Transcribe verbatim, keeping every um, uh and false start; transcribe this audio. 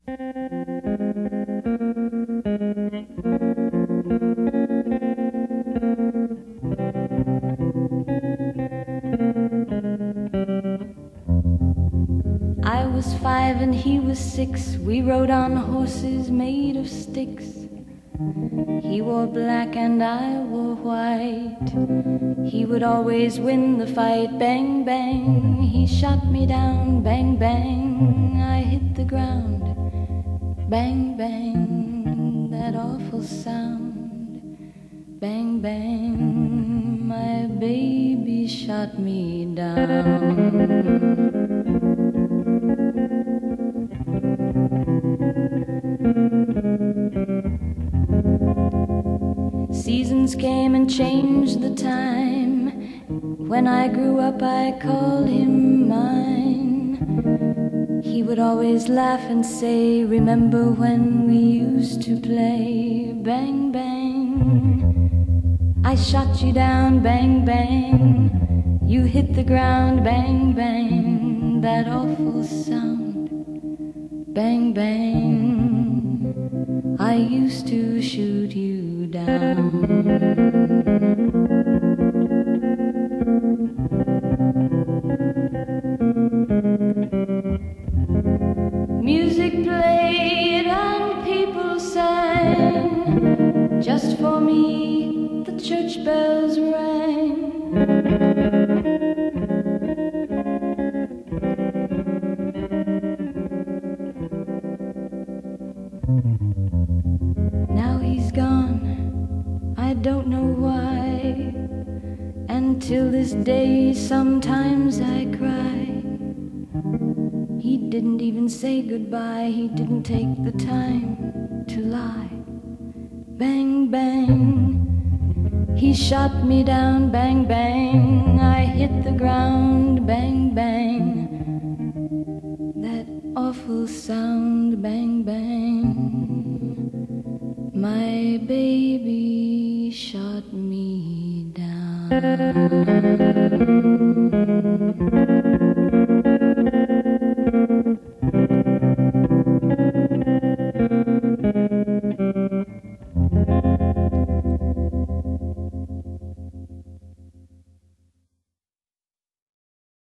I was five and he was six. We rode on horses made of sticks. He wore black and I wore white. He would always win the fight. Bang, bang, he shot me down. Bang, bang, I hit the ground. Bang, bang, that awful sound. Bang, bang, my baby shot me down. Seasons came and changed the time. When I grew up I called him mine. He would always laugh and say, remember when we used to play? Bang, bang, I shot you down. Bang, bang, you hit the ground. Bang, bang, that awful sound. Bang, bang, I used to shoot you down. Music played and people sang. Just for me the church bells rang. Now he's gone, I don't know why. And till this day sometimes I cry. He didn't even say goodbye. He didn't take the time to lie. Bang, bang, he shot me down. Bang, bang, I hit the ground. Bang, bang, that awful sound. Bang, bang, my baby shot me down.